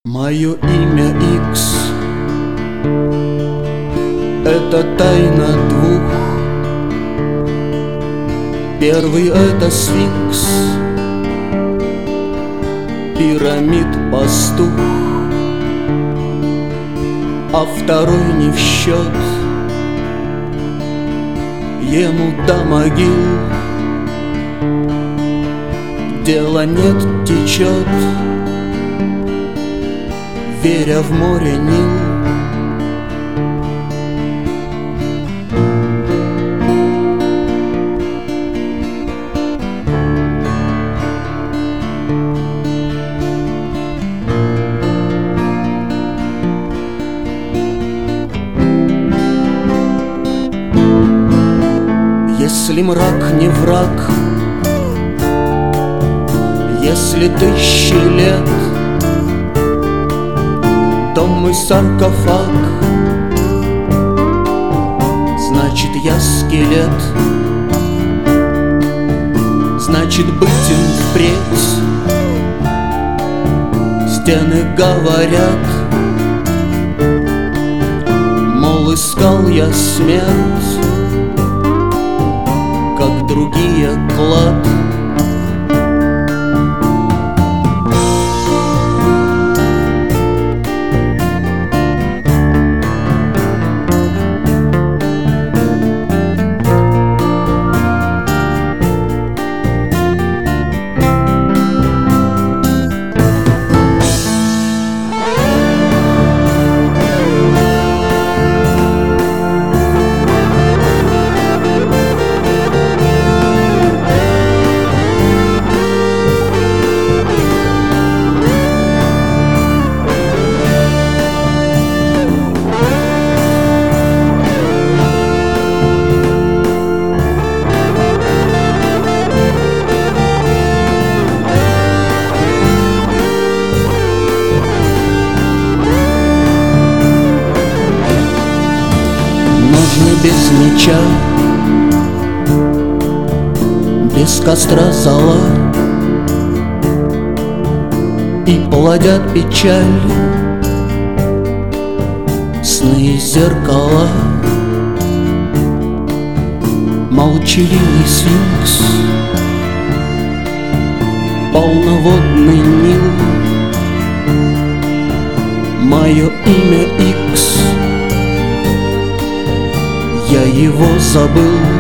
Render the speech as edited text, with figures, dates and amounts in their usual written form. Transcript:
Мое имя Икс — это тайна двух. Первый — это сфинкс, пирамид пастух, а второй не в счет. Ему до могил дела нет, течет, веря в море Нил. Если мрак не враг, если тысячи лет, то мой саркофаг, значит, я скелет. Значит, быть им впредь. Стены говорят, мол, искал я смерть, как другие клад. Без меча, без костра зола, и плодят печаль сны и зеркала. Молчаливый сфинкс, полноводный Нил. Мое имя Икс, я его забыл.